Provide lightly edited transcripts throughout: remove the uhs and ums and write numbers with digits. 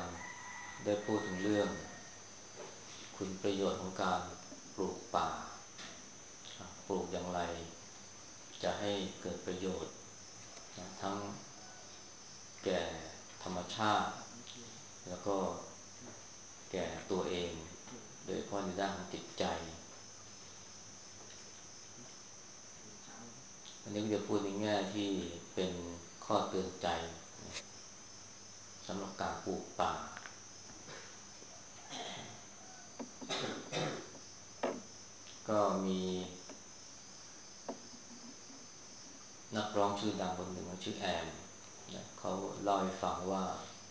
วันได้พูดถึงเรื่องคุณประโยชน์ของการปลูกป่าปลูกอย่างไรจะให้เกิดประโยชน์ทั้งแก่ธรรมชาติแล้วก็แก่ตัวเองโดยเฉพาะในด้านของจิตใจอันนี้ก็จะพูดในแง่ที่เป็นข้อเตือนใจสำหรับการปลูกป่าก็มีนักร้องชื่อดังคนหนึ่งชื่อแอมเขาเล่าให้ฟังว่า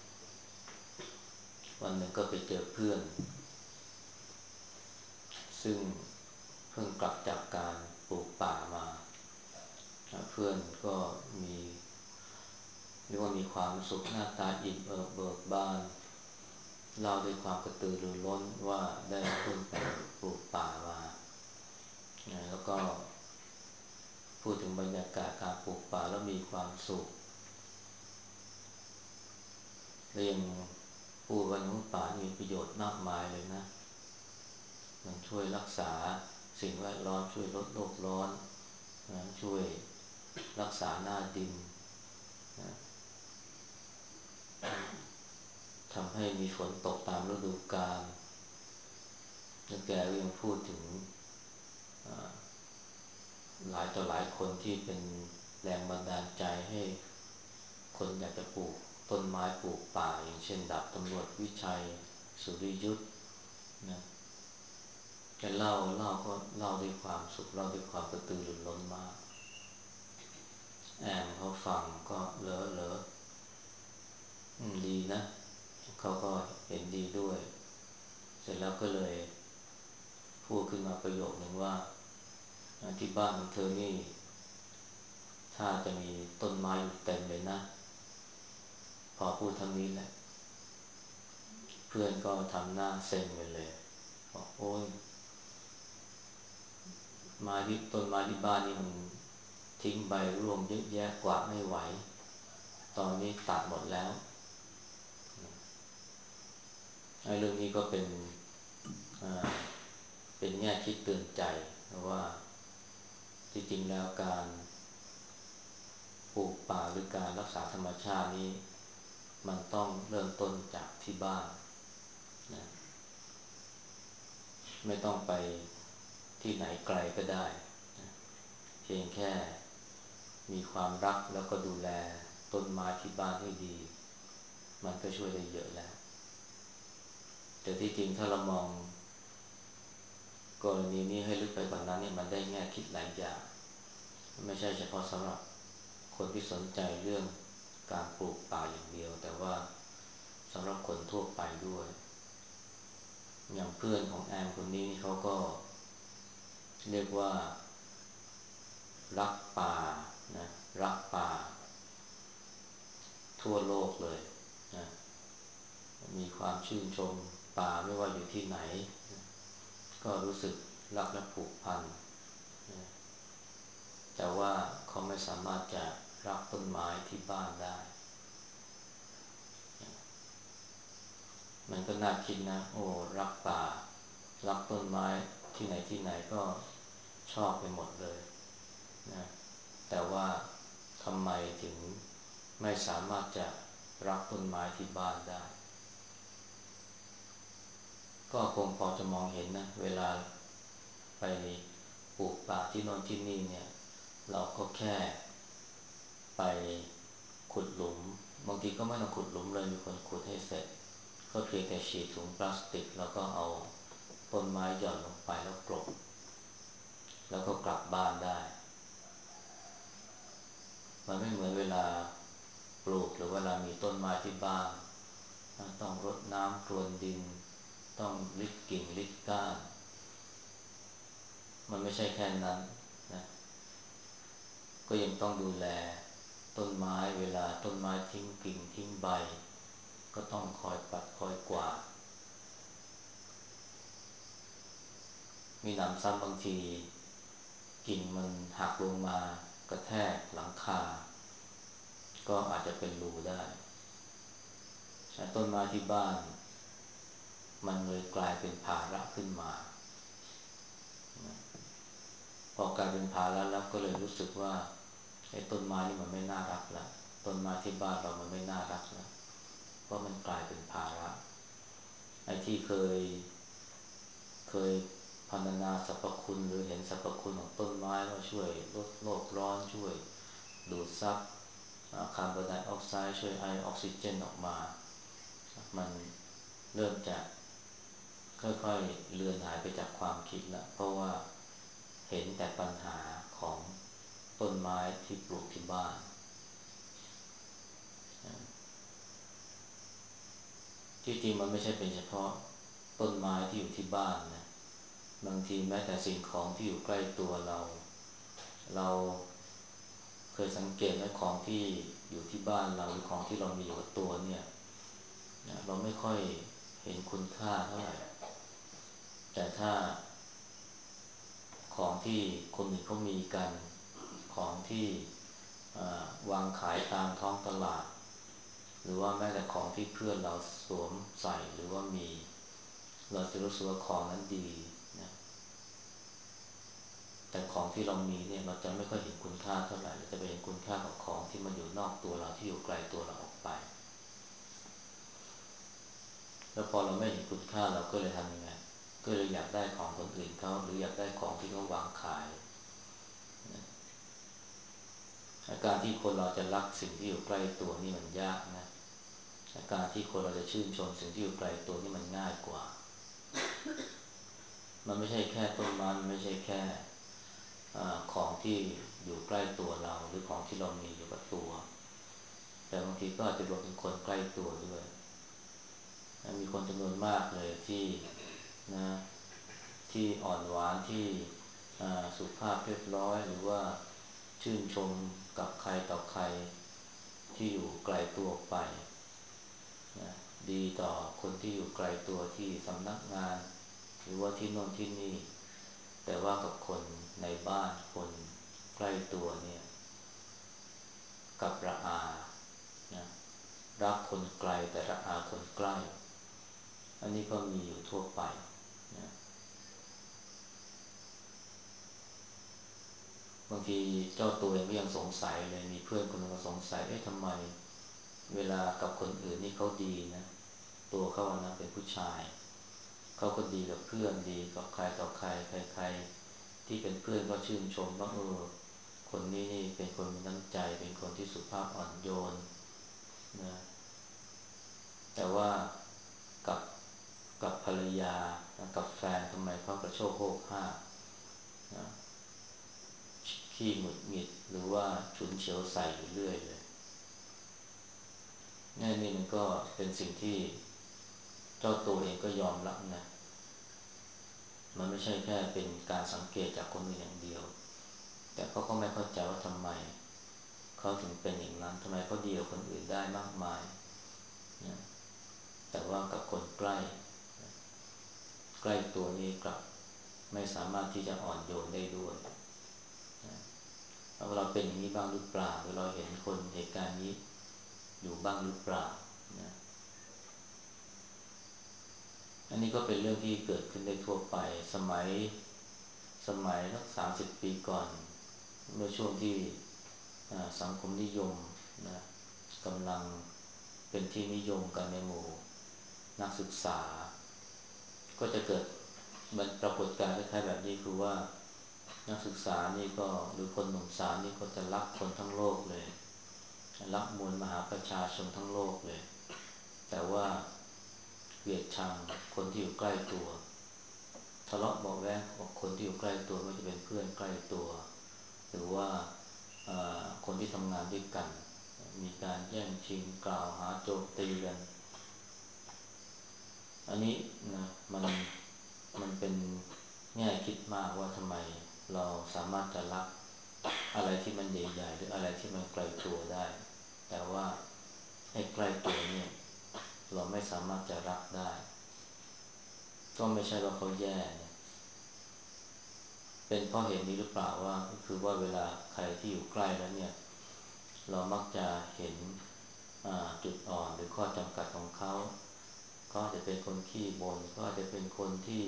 วันหนึ่งก็ไปเจอเพื่อนซึ่งเพิ่งกลับจากการปลูกป่ามาเพื่อนก็มีเรียกว่ามีความสุขหน้าตาอิ่มเอิบเบิกบานเล่าด้วยความกระตือรือร้นว่าได้ขึ้นไปปลูกป่ามาแล้วก็พูดถึงบรรยากาศการปลูกป่าแล้วมีความสุขและยังพูดว่าในป่ามีประโยชน์มากมายเลยนะมันช่วยรักษาสิ่งแวดล้อมช่วยลดโลกร้อนนะช่วยรักษาหน้าดินนะทำให้มีฝนตกตามฤดูกาลแล้วแกก็ยังพูดถึงหลายต่อหลายคนที่เป็นแรงบันดาลใจให้คนอยากจะปลูกต้นไม้ปลูกป่าอย่างเช่นดาบตำรวจวิชัยสุริยุทธนะแกเล่าด้วยความสุขเล่าด้วยความกระตือรือร้นมากแอมเขาฟังก็เลอดีนะเขาก็เห็นดีด้วยเสร็จแล้วก็เลยพูดขึ้นมาประโยคนึงว่าที่บ้านของเธอนี่ถ้าจะมีต้นไม้อยู่เต็มเลยนะพอพูดเท่านี้แหละเพื่อนก็ทำหน้าเซ็งไปเลยบอกโอ้ยต้นไม้ที่บ้านนี่มันทิ้งใบร่วงเยอะแยะกว่าไม่ไหวตอนนี้ตัดหมดแล้วไอ้เรื่องนี้ก็เป็นแง่คิดเตือนใจว่าที่จริงแล้วการปลูกป่าหรือการรักษาธรรมชาตินี้มันต้องเริ่มต้นจากที่บ้านนะไม่ต้องไปที่ไหนไกลก็ได้นะเพียงแค่มีความรักแล้วก็ดูแลต้นไม้ที่บ้านให้ดีมันก็ช่วยได้เยอะแล้วแต่ที่จริงถ้าเรามองกรณีนี้ให้ลึกไปกว่านั้นเนี่ยมันได้แง่คิดหลายอย่างไม่ใช่เฉพาะสำหรับคนที่สนใจเรื่องการปลูกป่าอย่างเดียวแต่ว่าสำหรับคนทั่วไปด้วยอย่างเพื่อนของแอมคนนี้นี่เขาก็เรียกว่ารักป่านะรักป่าทั่วโลกเลยนะมีความชื่นชมป่าไม่ว่าอยู่ที่ไหนก็รู้สึกรักและผูกพันนะแต่ว่าเขาไม่สามารถจะรักต้นไม้ที่บ้านได้มันก็น่าคิดนะโอ้รักป่ารักต้นไม้ที่ไหนที่ไหนก็ชอบไปหมดเลยนะแต่ว่าทำไมถึงไม่สามารถจะรักต้นไม้ที่บ้านได้ก็คงพอจะมองเห็นนะเวลาไปปลูกป่าที่โน่นที่นี่เนี่ยเราก็แค่ไปขุดหลุมบางทีก็ไม่ต้องขุดหลุมเลยมีคนขุดให้เสร็จก็เพียงแต่ฉีดถุงพลาสติกแล้วก็เอาต้นไม้หย่อนลงไปแล้วกลบแล้วก็กลับบ้านได้มันไม่เหมือนเวลาปลูกหรือเวลามีต้นไม้ที่บ้านต้องรดน้ำพรวนดินต้องริดกิ่งริดก้านมันไม่ใช่แค่นั้นนะก็ยังต้องดูแลต้นไม้เวลาต้นไม้ทิ้งกิ่งทิ้งใบก็ต้องคอยปัดคอยกวาดมีหนำซ้ำบางทีกิ่งมันหักลงมากระแทกหลังคาก็อาจจะเป็นรูได้ต้นไม้ที่บ้านมันเลยกลายเป็นภาระขึ้นมาพอกลายเป็นภาระแล้วก็เลยรู้สึกว่าไอ้ต้นไม้นี่มันไม่น่ารักแล้วต้นไม้ที่บ้านเรามันไม่น่ารักแล้วเพราะมันกลายเป็นภาระไอ้ที่เคยพรรณนาสรรพคุณหรือเห็นสรรพคุณของต้นไม้ว่าช่วยลดโลกร้อนช่วยดูดซับคาร์บอนไดออกไซด์ช่วยไอออกซิเจนออกมามันเริ่มจะค่อยๆเลือนหายไปจากความคิดแล้วเพราะว่าเห็นแต่ปัญหาของต้นไม้ที่ปลูกที่บ้านที่จริงมันไม่ใช่เป็นเฉพาะต้นไม้ที่อยู่ที่บ้านนะบางทีแม้แต่สิ่งของที่อยู่ใกล้ตัวเราเคยสังเกตไหมของที่อยู่ที่บ้านเราหรือของที่เรามีอยู่กับตัวเนี่ยเราไม่ค่อยเห็นคุณค่าเท่าไหร่แต่ถ้าของที่คนอื่นเขามีกันของที่วางขายตามท้องตลาดหรือว่าแม้แต่ของที่เพื่อนเราสวมใส่หรือว่ามีเราจะรู้สึกว่าของนั้นดีนะแต่ของที่เรามีเนี่ยเราจะไม่ค่อยเห็นคุณค่าเท่าไหร่เราจะไปเห็นคุณค่ากับของที่มันอยู่นอกตัวเราที่อยู่ไกลตัวเราออกไปแล้วพอเราไม่เห็นคุณค่าเราก็เลยทำยังไงก็เลยอยากได้ของคนอื่นเขาหรืออยากได้ของที่เขาวางขายการที่คนเราจะรักสิ่งที่อยู่ใกล้ตัวนี่มันยากนะการที่คนเราจะชื่นชมสิ่งที่อยู่ไกลตัวนี่มันง่ายกว่ามันไม่ใช่แค่ต้นไม้มันไม่ใช่แค่ของที่อยู่ใกล้ตัวเราหรือของที่เรามีอยู่กับตัวแต่บางทีก็อาจจะรวมถึงคนใกล้ตัวด้วยมีคนจำนวนมากเลยที่นะที่อ่อนหวานที่สุภาพเรียบร้อยหรือว่าชื่นชมกับใครต่อใครที่อยู่ไกลตัวไปนะดีต่อคนที่อยู่ไกลตัวที่สำนักงานหรือว่าที่โน่นที่นี่แต่ว่ากับคนในบ้านคนใกล้ตัวเนี่ยกับระอานะรักคนไกลแต่ระอาคนใกล้อันนี้ก็มีอยู่ทั่วไปนะบางทีเจ้าตัวเองก็ยังสงสัยเลยมีเพื่อนคนนึงก็สงสัยเอ๊ะทำไมเวลากับคนอื่นนี่เขาดีนะตัวเขาวันนั้นเป็นผู้ชายเขาก็ดีกับเพื่อนดีกับใครต่อใครใครๆที่เป็นเพื่อนก็ชื่นชมว่าคนนี้นี่เป็นคนมีน้ำใจเป็นคนที่สุภาพอ่อนโยนนะแต่ว่ากับกับภรรยากับแฟนทำไมเขากระโชกโฮกห้ากนะขี้หงุดหงิดหรือว่าฉุนเฉียวใส่อยู่เรื่อยเลยนี่มันก็เป็นสิ่งที่เจ้าตัวเองก็ยอมรับนะมันไม่ใช่แค่เป็นการสังเกตจากคนอื่นอย่างเดียวแต่เขาก็ไม่เข้าใจว่าทำไมเขาถึงเป็นอย่างนั้นทำไมเขาดีกว่าคนอื่นได้มากมายนะแต่ว่ากับคนใกล้ตัวนี้กลับไม่สามารถที่จะอ่อนโยนได้ด้วยนะแล้วเราเป็นอย่างนี้บ้างหรือเปล่าหรือเราเห็นคนเหตุการณ์นี้อยู่บ้างหรือเปล่านะอันนี้ก็เป็นเรื่องที่เกิดขึ้นได้ทั่วไปสมัยสัก30 ปีก่อนเมื่อช่วงที่สังคมนิยมนะกำลังเป็นที่นิยมกันในหมู่นักศึกษาก็จะเกิดมันปรากฏการณ์คล้ายๆแบบนี้คือว่านักศึกษานี่ก็หรือคนหนุ่มสาวนี่ก็จะรักคนทั้งโลกเลยรักมวลมหาประชาชนทั้งโลกเลยแต่ว่าเกลียดชังคนที่อยู่ใกล้ตัวทะเลาะเบาะแว้งกับคนที่อยู่ใกล้ตัวไม่ว่าจะเป็นเพื่อนใกล้ตัวหรือว่าคนที่ทำงานด้วยกันมีการแย่งชิงกล่าวหาโจมตีกันอันนี้นะมันเป็นแง่คิดมากว่าทำไมเราสามารถจะรักอะไรที่มันใหญ่ๆหรืออะไรที่มันไกลตัวได้แต่ว่าไอ้ใกล้ตัวเนี่ยเราไม่สามารถจะรักได้ก็ไม่ใช่ว่าเขาแย่นะเป็นเพราะเหตุนี้หรือเปล่าว่าก็คือว่าเวลาใครที่อยู่ใกล้แล้วเนี่ยเรามักจะเห็นจุดอ่อนหรือข้อจำกัดของเขาก็อาจจะเป็นคนขี้บ่นก็อาจจะเป็นคนที่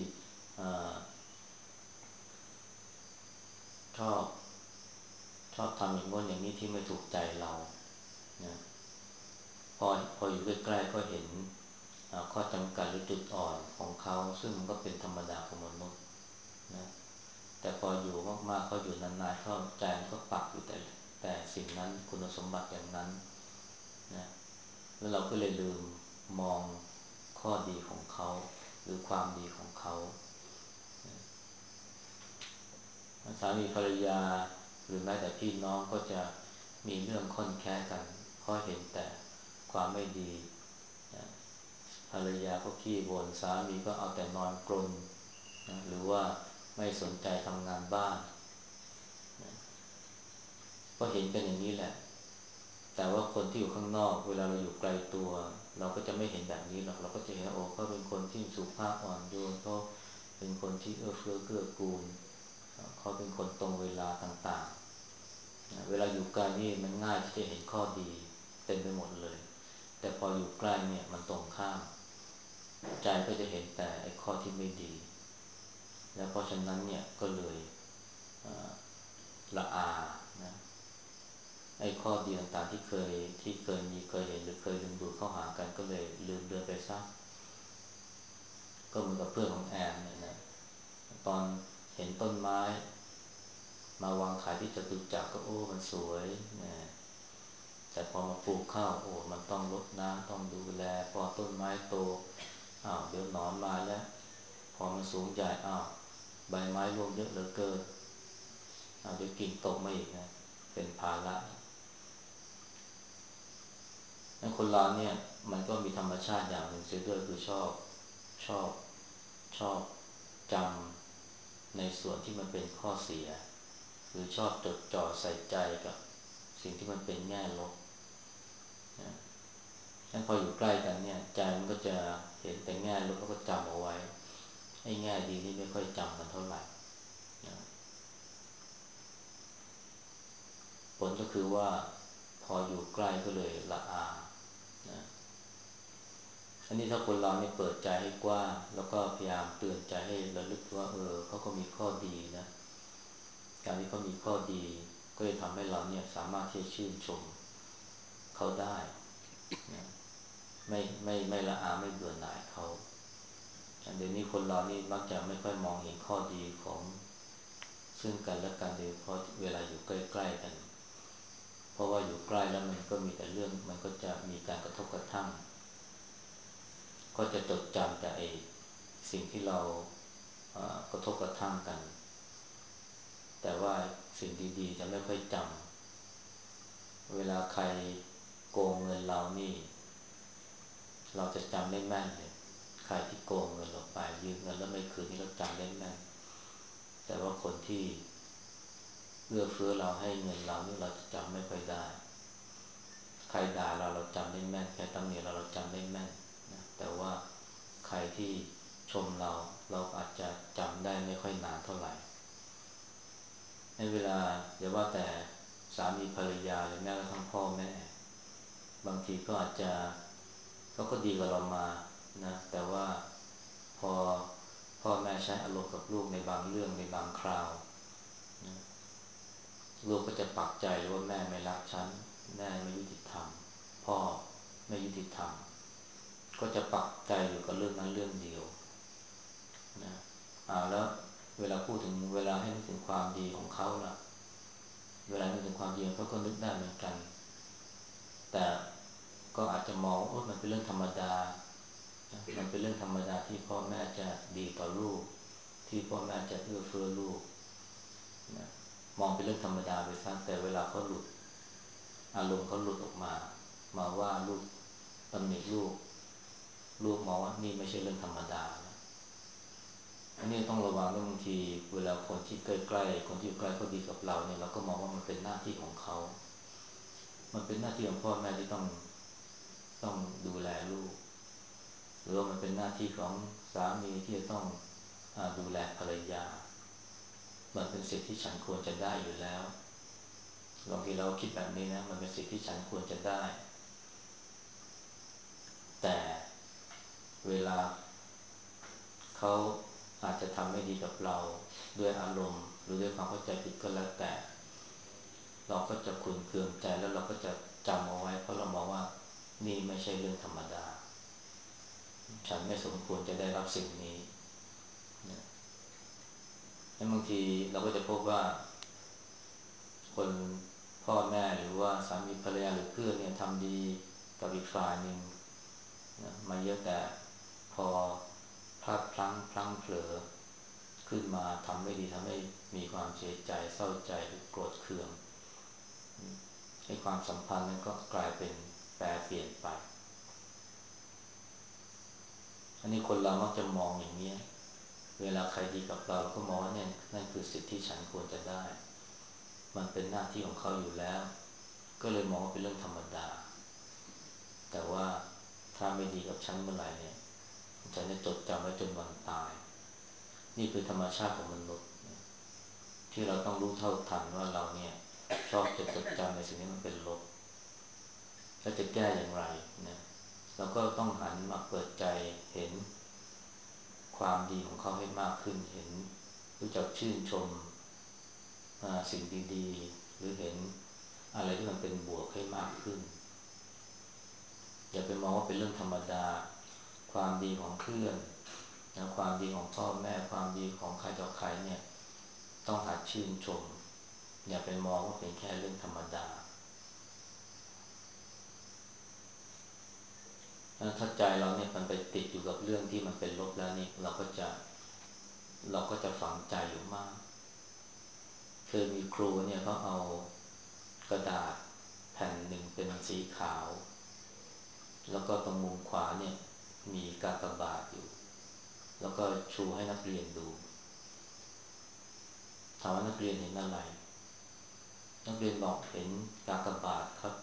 ชอบทำอย่างโน้นอย่างนี้ที่ไม่ถูกใจเรานะพออยู่ใกล้ๆก็เห็นข้อจำกัดหรือจุดอ่อนของเขาซึ่งมันก็เป็นธรรมดาของมนุษย์นะแต่พออยู่มากๆเขาอยู่นานๆเข้าใจมันก็ปักอยู่แต่สิ่งนั้นคุณสมบัติอย่างนั้นนะแล้วเราก็เลยลืมมองข้อดีของเขาหรือความดีของเขาสามีภรรยาหรือแม้แต่พี่น้องก็จะมีเรื่องค่อนแค้กันเพราะเห็นแต่ความไม่ดีนะภรรยาก็ขี้บ่นสามีก็เอาแต่นอนกรนนะหรือว่าไม่สนใจทำงานบ้านนะก็เห็นกันอย่างนี้แหละแต่ว่าคนที่อยู่ข้างนอกเวลาเราอยู่ไกลตัวเราก็จะไม่เห็นแบบนี้หรอกเราก็จะเห็นโอ้เขาเป็นคนที่สุภาพอ่อนโยนเขาเป็นคนที่เอื้อเฟื้อเกื้อกูลเขาเป็นคนตรงเวลาต่างๆเวลาอยู่ไกลนี่มันง่ายที่จะเห็นข้อดีเต็มไปหมดเลยแต่พออยู่ใกล้เนี่ยมันตรงข้ามใจก็จะเห็นแต่ไอ้ข้อที่ไม่ดีและเพราะฉะนั้นเนี่ยก็เลยละอานะไอ้ข้อดีต่างๆที่เคยเห็นหรือเคยดึงดูดเข้าหากันก็เลยลืมเลือนไปซะก็เหมือนกับเพื่อนของแอมเนี่ยนะตอนเห็นต้นไม้มาวางขายที่จตุจักรก็โอ้มันสวยนะแต่พอมาปลูกข้าวโอ้มันต้องรดน้ำต้องดูแลพอต้นไม้โตเดี๋ยวหนอนมาแล้วพอมันสูงใหญ่ใบไม้ร่วงเยอะเหลือเกินเดี๋ยวกิ่งตกมาอีกนะเป็นภาระคนเราเนี่ยมันก็มีธรรมชาติอย่างหนึ่งเสียด้วยคือชอบชอบจำในส่วนที่มันเป็นข้อเสียหรือชอบจดจ่อใส่ใจกับสิ่งที่มันเป็นแง่ลบนะถ้าพออยู่ใกล้กันเนี่ยใจมันก็จะเห็นแต่แง่ลบแล้วก็จำเอาไว้ไอ้แง่ดีนี่ไม่ค่อยจำกันเท่าไหร่นะผลก็คือว่าพออยู่ใกล้ก็เลยละอานะอันนี้ถ้าคนเราเนี่ยเปิดใจให้กว้างแล้วก็พยายามเตือนใจให้ระลึกว่าเขาก็มีข้อดีนะการที่เขามีข้อดีก็จะทำให้เราเนี่ยสามารถที่จะชื่นชมเขาได้นะไม่ละอาไม่เบื่อหน่ายเขาเดี๋ยวนี้คนเรานี่มักจะไม่ค่อยมองเห็นข้อดีของซึ่งกันและกันโดยเฉพาะเวลาอยู่ใกล้ๆกันเพราะว่าอยู่ใกล้แล้วมันก็มีแต่เรื่องมันก็จะมีการกระทบกระทั่งก็จะจดจำแต่ไอ้สิ่งที่เรากระทบกระทั่งกันแต่ว่าสิ่งดีๆจะไม่ค่อยจำเวลาใครโกงเงินเรานี่เราจะจำได้แม่นเลยใครที่โกงเงินเราไปยืมเงินแล้วไม่คืนนี่เราจำได้แม่นแต่ว่าคนที่เอื้อเฟื้อเราให้เงินเรานี่เราจะจำไม่ค่อยได้ใครด่าเราจำได้แม่นใครตำหนิเราจำได้แม่นนะแต่ว่าใครที่ชมเราอาจจะจำได้ไม่ค่อยนานเท่าไหร่ในเวลาอย่าว่าแต่สามีภรรยาหรือแม้กระทั่งพ่อแม่บางทีก็อาจจะเขาก็ดีกับเรามานะแต่ว่าพอพ่อแม่ใช้อารมณ์กับลูกในบางเรื่องในบางคราวนะลูกก็จะปักใจเลยว่าแม่ไม่รักฉันแม่ไม่ยุติธรรมพ่อไม่ยุติธรรมก็จะปักใจอยู่กับเรื่องนั้นเรื่องเดียวนะแล้วเวลาพูดถึงเวลาให้นึกถึงความดีของเขาล่ะเวลานึกถึงความดีเขาก็นึกได้เหมือนกันแต่ก็อาจจะมองว่ามันเป็นเรื่องธรรมดามันเป็นเรื่องธรรมดาที่พ่อแม่จะดีต่อลูกที่พ่อแม่จะเอื้อเฟื้อลูกนะมองเป็นเรื่องธรรมดาไปซะแต่เวลาเขาหลุดอารมณ์เขาหลุดออกมาว่าลูกตำหนิลูกมองว่านี่ไม่ใช่เรื่องธรรมดานะอันนี้ต้องระวังด้วยบางทีเวลาคนที่ใกล้ๆคนที่อยู่ใกล้เขาดีกับเราเนี่ยเราก็มองว่ามันเป็นหน้าที่ของเขามันเป็นหน้าที่ของพ่อแม่ที่ต้องดูแลลูกหรือว่ามันเป็นหน้าที่ของสามีที่จะต้องดูแลภรรยามันเป็นสิทธิที่ฉันควรจะได้อยู่แล้วบางทีเราคิดแบบนี้นะมันเป็นสิทธิที่ฉันควรจะได้แต่เวลาเขาอาจจะทำไม่ดีกับเราด้วยอารมณ์หรือด้วยความเข้าใจผิดก็แล้วแต่เราก็จะขุ่นเคืองใจแล้วเราก็จะจำเอาไว้เพราะเรามองว่านี่ไม่ใช่เรื่องธรรมดาฉันไม่สมควรจะได้รับสิ่งนี้นะแล้วบางทีเราก็จะพบว่าคนพ่อแม่หรือว่าสามีภรรยาหรือเพื่อนเนี่ยทำดีกับอีกฝ่ายหนึ่งนะมาเยอะแต่พอพลาดพลั้งเผลอขึ้นมาทำไม่ดีทำให้มีความเสียใจเศร้าใจหรือโกรธเคืองให้ความสัมพันธ์นั้นก็กลายเป็นแปรเปลี่ยนไปอันนี้คนเรามักจะมองอย่างนี้เวลาใครดีกับเราก็มองว่าเนี่ยนั่นคือสิทธิที่ฉันควรจะได้มันเป็นหน้าที่ของเขาอยู่แล้วก็เลยมองว่าเป็นเรื่องธรรมดาแต่ว่าถ้าไม่ดีกับฉันเมื่อไหร่เนี่ยฉันจะจดจำไว้จนวันตายนี่คือธรรมชาติของมนุษย์ที่เราต้องรู้เท่าทันว่าเราเนี่ยชอบจะจดจำในสิ่งที่มันเป็นลบแล้วจะแก้อย่างไรนะเราก็ต้องหันมาเปิดใจเห็นความดีของเขาให้มากขึ้นเห็นรู้จักชื่นชมสิ่งดีๆหรือเห็นอะไรที่มันเป็นบวกให้มากขึ้นอย่าไปมองว่าเป็นเรื่องธรรมดาความดีของเพื่อนนะความดีของพ่อแม่ความดีของใครต่อใครเนี่ยต้องหัดชื่นชมอย่าไปมองว่าเป็นแค่เรื่องธรรมดาถ้าใจเราเนี่ยมันไปติดอยู่กับเรื่องที่มันเป็นลบแล้วนี่เราก็จะฝังใจอยู่มากเคยมีครูเนี่ยเขาเอากระดาษแผ่นหนึ่งเป็นสีขาวแล้วก็ตรงมุมขวาเนี่ยมีกากบาทอยู่แล้วก็ชูให้นักเรียนดูถามว่านักเรียนเห็นอะไรนักเรียนบอกเห็นกากบาทครับ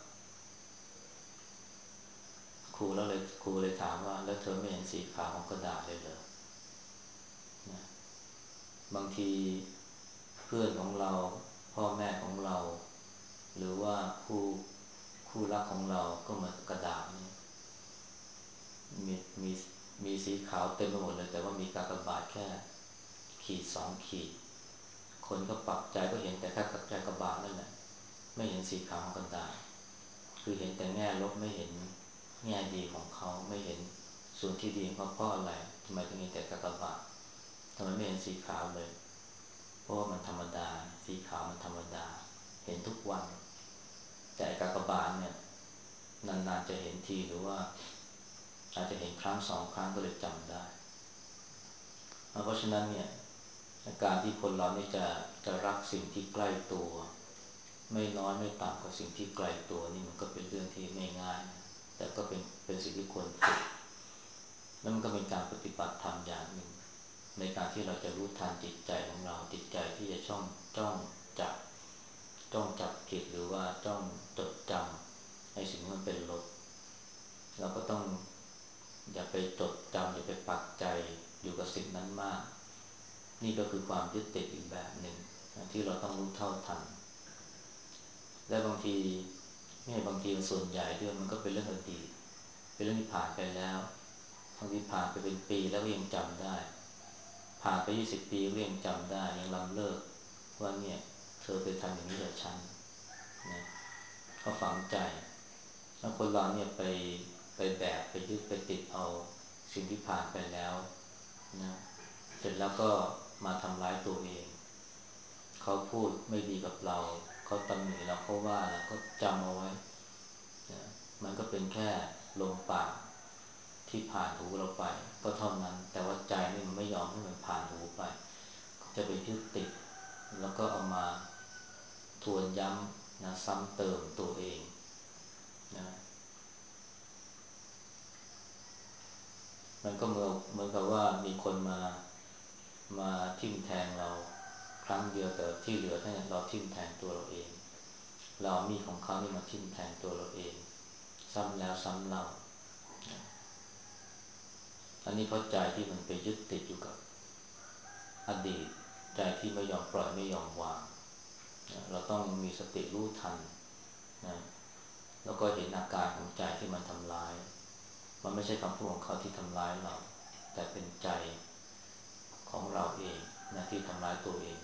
ครูเลยถามว่าแล้วเธอไม่เห็นสีขาวของกระดาษเลยเหรอนะบางทีเพื่อนของเราพ่อแม่ของเราหรือว่าคู่รักของเราก็เหมือนกระดาษนี่มีมีมีสีขาวเต็มไปหมดเลยแต่ว่ามีกากบาทแค่ขีดสองขีดคนก็ปักใจก็เห็นแต่แค่กากบาทนั่นแหละไม่เห็นสีขาวของกระดาษคือเห็นแต่แง่ลบไม่เห็นแง่ดีของเขาไม่เห็นส่วนที่ดีของเขาเพราะอะไรทำไมถึงเห็นแต่กากบาททำไมไม่เห็นสีขาวเลยเพราะว่ามันธรรมดาสีขาวมันธรรมดาเห็นทุกวันแต่กากบาทเนี่ยนานๆจะเห็นทีหรือว่าอาจจะเห็นครั้งสองครั้งก็เลยจำได้เพราะฉะนั้นเนี่ยการที่คนเรานี่จะรักสิ่งที่ใกล้ตัวไม่น้อยไม่ต่ำกว่าสิ่งที่ไกลตัวนี่มันก็เป็นเรื่องที่ไม่ง่ายนะแต่ก็เป็นสิ่งที่ควรฝึกแล้วมันก็เป็นการปฏิบัติธรรมอย่างหนึ่งในการที่เราจะรู้ทันจิตใจของเราจิตใจที่จะจับจ้องจับผิดหรือว่าจ้องจดจำในสิ่งที่มันเป็นลบเราก็ต้องอย่าไปจดจำอย่าไปปักใจอยู่กับสิ่งนั้นมากนี่ก็คือความยึดติดอีกแบบหนึ่งที่เราต้องรู้เท่าทันและบางทีไม่ใช่บางทีมันส่วนใหญ่ด้วยมันก็เป็นเรื่องอดีตเป็นเรื่องที่ผ่านไปแล้วบางทีผ่านไปเป็นปีแล้วก็ยังจำได้ผ่านไป20 ปีก็ยังจำได้ยังล้ำเลิกว่าเนี่ยเธอไปทำอย่างนี้กับฉันนะเขาฝังใจแล้วคนเราเนี่ยไปแบกไปยึดไปติดเอาสิ่งที่ผ่านไปแล้วนะเสร็จแล้วก็มาทำร้ายตัวเองเขาพูดไม่ดีกับเราเขาตำหนิเราเขาว่าเราก็จำเอาไว้นะมันก็เป็นแค่ลมปากที่ผ่านหูเราไปก็เท่านั้นแต่ว่าใจนี่มันไม่ยอมให้มันผ่านหูไปจะไปยึดติดแล้วก็เอามาทวนย้ำนะซ้ำเติมตัวเองนะมันก็เหมือนกับว่ามีคนมาทิ่มแทงเราครั้งเดียวแต่ที่เหลือทั้งนั้นเราทิ่มแทงตัวเราเองเรามีของเขานี่มาทิ่มแทงตัวเราเองซ้ำแล้วซ้ำเล่าอันนี้เพราะใจที่มันไปยึดติดอยู่กับอดีตใจที่ไม่ยอมปล่อยไม่ยอมวางเราต้องมีสติรู้ทันนะแล้วก็เห็นอาการของใจที่มันทำร้ายมันไม่ใช่คำพูดของเขาที่ทำร้ายเราแต่เป็นใจของเราเองนะที่ทำร้ายตัวเอง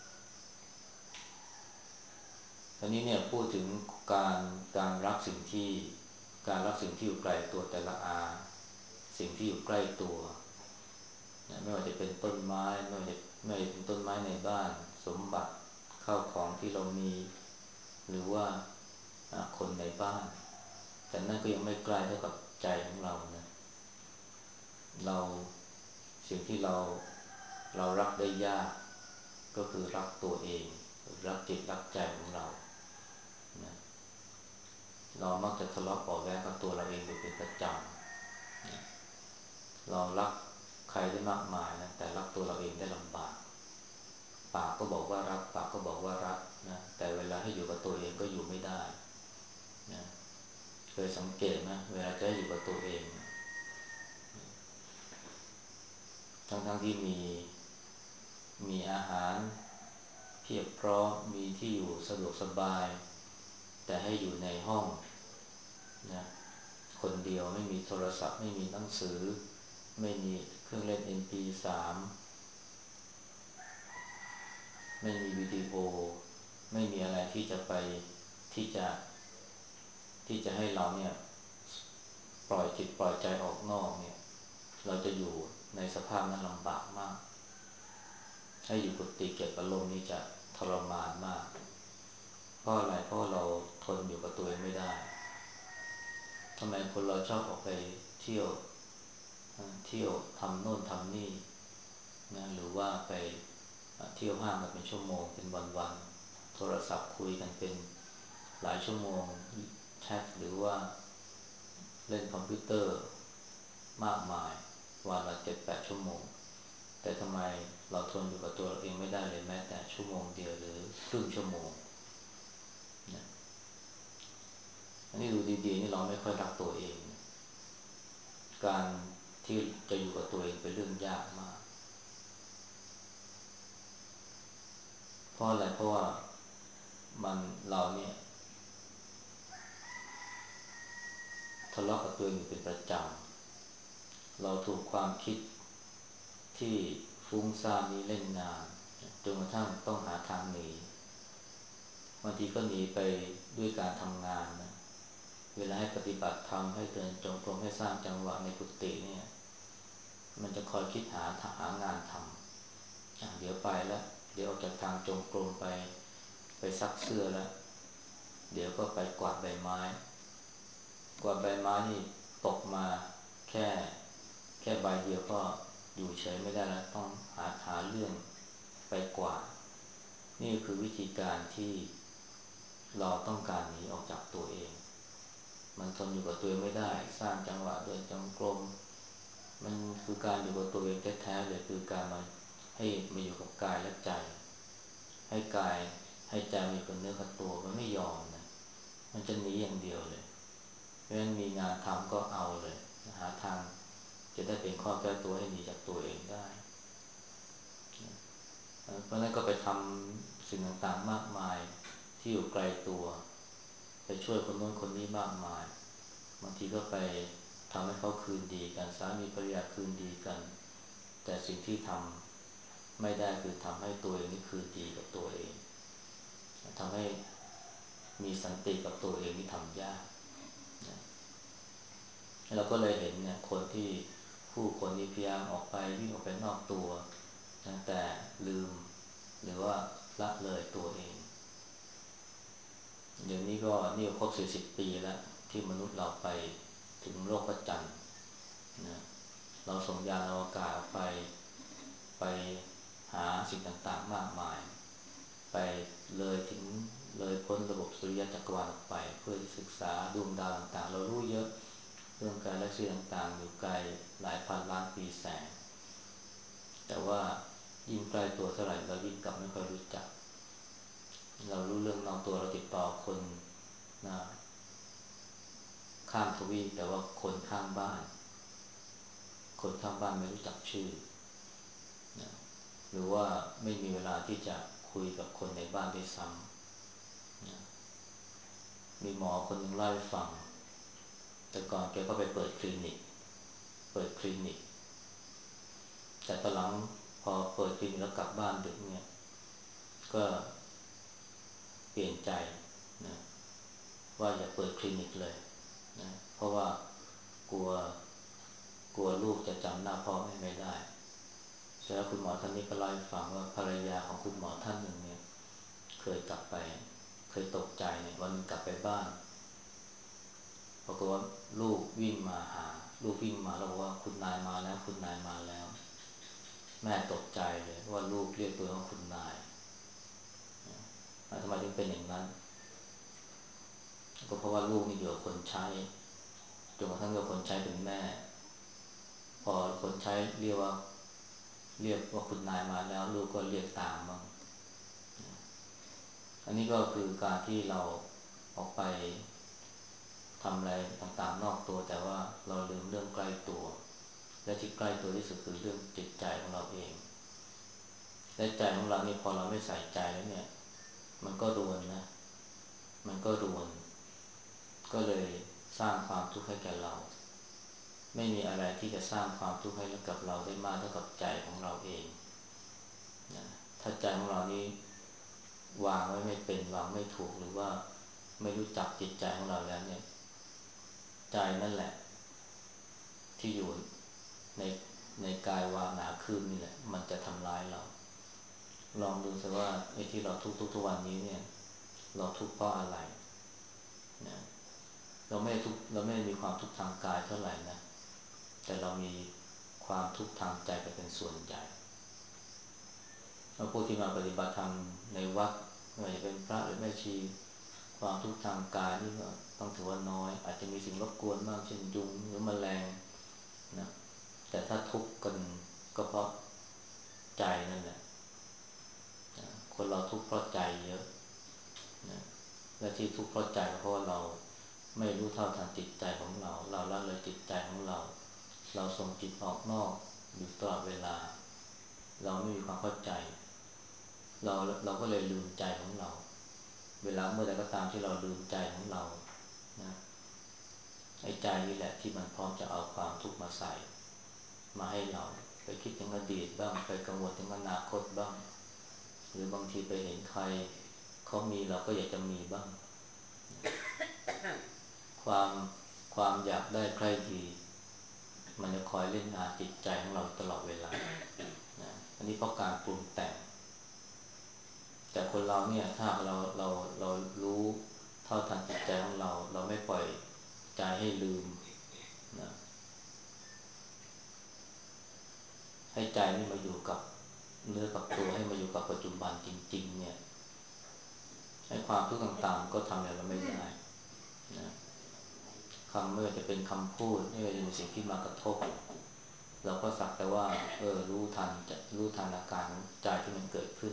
ทีนี้เนี่ยพูดถึงการการรักสิ่งที่การรักสิ่งที่อยู่ไกลตัวแต่ละสิ่งที่อยู่ใกล้ตัวนะไม่ว่าจะเป็นต้นไม้ไม่ว่าจะเป็นต้นไม้ในบ้านสมบัติข้าวของที่เรามีหรือว่าคนในบ้านแต่นั่นก็ยังไม่ใกล้เท่ากับใจของเรานะเราสิ่งที่เรารักได้ยากก็คือรักตัวเองรักจิตรักใจของเรานะเรามักจะทะเลาะเบาะแว้งกับตัวเราเองอยู่เป็นประจำนะเรารักใครได้มากมายนะแต่รักตัวเราเองได้ลำบากปากก็บอกว่ารักปากก็บอกว่ารักนะแต่เวลาให้อยู่กับตัวเองก็อยู่ไม่ได้นะเคยสังเกตไหมเวลาจะให้อยู่กับตัวเองทั้งที่มีอาหารเพียบพร้อมมีที่อยู่สะดวกสบายแต่ให้อยู่ในห้องนะคนเดียวไม่มีโทรศัพท์ไม่มีหนังสือไม่มีเครื่องเล่น MP3 ไม่มีวิดีโอไม่มีอะไรที่จะไปที่จะที่จะให้เราเนี่ยปล่อยจิตปล่อยใจออกนอกเนี่ยเราจะอยู่ในสภาพนั้นลำบากมากให้อยู่กุฏิเก็บอารมณ์นี่จะทรมานมากเพราะอะไรเพราะเราทนอยู่กับตัวเองไม่ได้ทำไมคนเราชอบออกไปเที่ยวเที่ยวทำโน่นทำนี่นะหรือว่าไปเที่ยวห้างกันเป็นชั่วโมงเป็นวันๆโทรศัพท์คุยกันเป็นหลายชั่วโมงแชทหรือว่าเล่นคอมพิวเตอร์มากมายวันละ7-8 ชั่วโมงแต่ทำไมเราทนอยู่กับตัวเราเองไม่ได้เลยแม้แต่ชั่วโมงเดียวหรือครึ่งชั่วโมงนะอันนี้ดูดีๆนี่เราไม่ค่อยรักตัวเองนะการที่จะอยู่กับตัวเองเป็นเรื่องยากมากเพราะอะไรเพราะว่ามันเราเนี่ยทะเลาะกับตัวเองอยู่เป็นประจำเราถูกความคิดที่ฟุ้งซ่านนี้เล่นงานจนกระทั่งต้องหาทางหนีบางทีก็หนีไปด้วยการทำงานนะเวลาให้ปฏิบัติธรรมให้เดินจงกรมให้สร้างจังหวะในกุฏิเนี่ยมันจะคอยคิดหางานทำเดี๋ยวไปแล้วเดี๋ยวออกจากทางจงกรมไปซักเสื้อแล้วเดี๋ยวก็ไปกวาดใบไม้กวาดใบไม้นี่ตกมาแค่ใบเดียวก็อยู่เฉยไม่ได้แล้วต้องหาเรื่องไปกวาดนี่คือวิธีการที่เราต้องการหนีออกจากตัวเองมันทนอยู่กับตัวเองไม่ได้สร้างจังหวะเดินจงกรมมันคือการอยู่กับตัวเองแท้ๆเลยคือการมาอยู่กับกายและใจให้กายให้ใจมาอยู่กับเนื้อกับตัวมันไม่ยอมนะมันจะหนีอย่างเดียวเลยเพราะฉะนั้นมีงานทำก็เอาเลยหาทางจะได้เป็นข้อแก้ตัวให้หนีจากตัวเองได้เพราะนั้นก็ไปทำสิ่งต่างๆมากมายที่อยู่ไกลตัวไปช่วยคนโน้นคนนี้มากมายบางทีก็ไปทำให้เขาคืนดีกันสามีภรรยาคืนดีกันแต่สิ่งที่ทำไม่ได้คือทำให้ตัวเองนี่คืนดีกับตัวเองทำให้มีสันติกับตัวเองนี่ทำยากเราก็เลยเห็นเนี่ยคนที่ผู้คนที่พยายามออกไปวิ่งออกไปนอกตัวนะแต่ลืมหรือว่าละเลยตัวเองเดี๋ยวนี้ก็นี่ก็ครบ40 ปีแล้วที่มนุษย์เราไปถึงโลกพระจันทร์นะเราส่งยานอวกาศออกไปหาสิ่งต่างๆมากมายไปเลยถึงเลยพ้นระบบสุริยะจักรวาลออกไปเพื่อที่ศึกษาดวงดาวต่างๆเรารู้เยอะเรื่องกาแล็กซี่ต่างๆอยู่ไกลหลายพันล้านปีแสงแต่ว่ายิ่งใกล้ตัวเท่าไหร่เรายิ่งกลับไม่ค่อยรู้จักเรารู้เรื่องนอกตัวเราติดต่อคนนะข้ามทวีปแต่ว่าคนข้างบ้านไม่รู้จักชื่อนะหรือว่าไม่มีเวลาที่จะคุยกับคนในบ้านด้วยซ้ำนะมีหมอคนหนึ่งเล่าให้ฟังแต่ก่อนแกก็ไปเปิดคลินิกแต่ตอนหลังพอเปิดคลินิกแล้วกลับบ้านดึกเนี่ยก็เปลี่ยนใจนะว่าอย่าเปิดคลินิกเลยนะเพราะว่ากลัวลูกจะจำหน้าพ่อแม่ไม่ได้แล้วคุณหมอท่านนี้ก็เล่าให้ฟังว่าภรรยาของคุณหมอท่านหนึ่งเนี่ยเคยกลับไปเคยตกใจเนี่ยวันนึงกลับไปบ้านปรากฏว่าลูกวิ่งมาหาลูกวิ่งมาแล้วบอกว่าคุณนายมาแล้วคุณนายมาแล้วแม่ตกใจเลยว่าลูกเรียกตัวว่าคุณนายทำไมถึงเป็นอย่างนั้นก็เพราะว่าลูกนี่อยู่กับคนใช้จนกระทั่งว่าคนใช้เป็นแม่พอคนใช้เรียกว่าคุณนายมาแล้วลูกก็เรียกตามมั่งอันนี้ก็คือการที่เราออกไปทำอะไรต่างๆนอกตัวแต่ว่าเราลืมเรื่องใกล้ตัวและที่ใกล้ตัวที่สุดคือเรื่องจิตใจของเราเองและใจของเรานี่พอเราไม่ใส่ใจแล้วเนี่ยมันก็รวนนะมันก็รวนก็เลยสร้างความทุกข์ให้แก่เราไม่มีอะไรที่จะสร้างความทุกข์ให้กับเราได้มากเท่ากับใจของเราเองนะถ้าใจของเรานี้วางไว้ไม่เป็นวางไม่ถูกหรือว่าไม่รู้จักจิตใจของเราแล้วเนี่ยใจนั่นแหละที่อยู่ในกายวานาคืนนี่แหละมันจะทำร้ายเราลองดูสิว่าไอ้ที่เราทุกทุกวันนี้เนี่ยเราทุกข์เพราะอะไรนะเราไม่ได้มีความทุกข์ทางกายเท่าไหร่นะแต่เรามีความทุกข์ทางใจเป็นส่วนใหญ่ผู้ที่มาปฏิบัติธรรมในวัดไม่ว่าจะเป็นพระหรือแม่ชีความทุกข์ทางกายนี่ก็ต้องถือว่าน้อยอาจจะมีสิ่งรบกวนบ้างเช่นยุงหรือแมลงนะแต่ถ้าทุกข์กันก็เพราะใจนั่นแหละคนเราทุกข์เพราะใจเยอะนะและที่ทุกข์เพราะใจก็เพราะว่าเราไม่รู้เท่าทันจิตใจของเราละเลยจิตใจของเราส่งจิตออกนอกอยู่ตลอดเวลาเราไม่มีความเข้าใจเราก็เลยลืมใจของเราเวลาเมื่อใดก็ตามที่เราลืมใจของเรานะไอ้ใจนี่แหละที่มันพร้อมจะเอาความทุกข์มาใส่มาให้เราไปคิดถึงอดีตบ้างไปกังวลถึงอนาคตบ้างหรือบางทีไปเห็นใครเขามีเราก็อยากจะมีบ้างความอยากได้ใครดีมันจะคอยเล่นงานจิตใจของเราตลอดเวลานะอันนี้เพราะการปรุงแต่งแต่คนเราเนี่ยถ้าเรารู้เท่าทันจิตใจของเราไม่ปล่อยใจให้ลืมนะให้ใจนี่มาอยู่กับเนื้อกับตัวให้มาอยู่กับปัจจุบันจริงๆเนี่ยให้ความทุกข์ต่างๆก็ทำอะไรเราไม่ได้นะไม่ว่าจะเป็นคำพูดไม่ว่าจะเป็นสิ่งที่มากระทบเราก็สักแต่ว่ารู้ทันอาการของใจที่มันเกิดขึ้น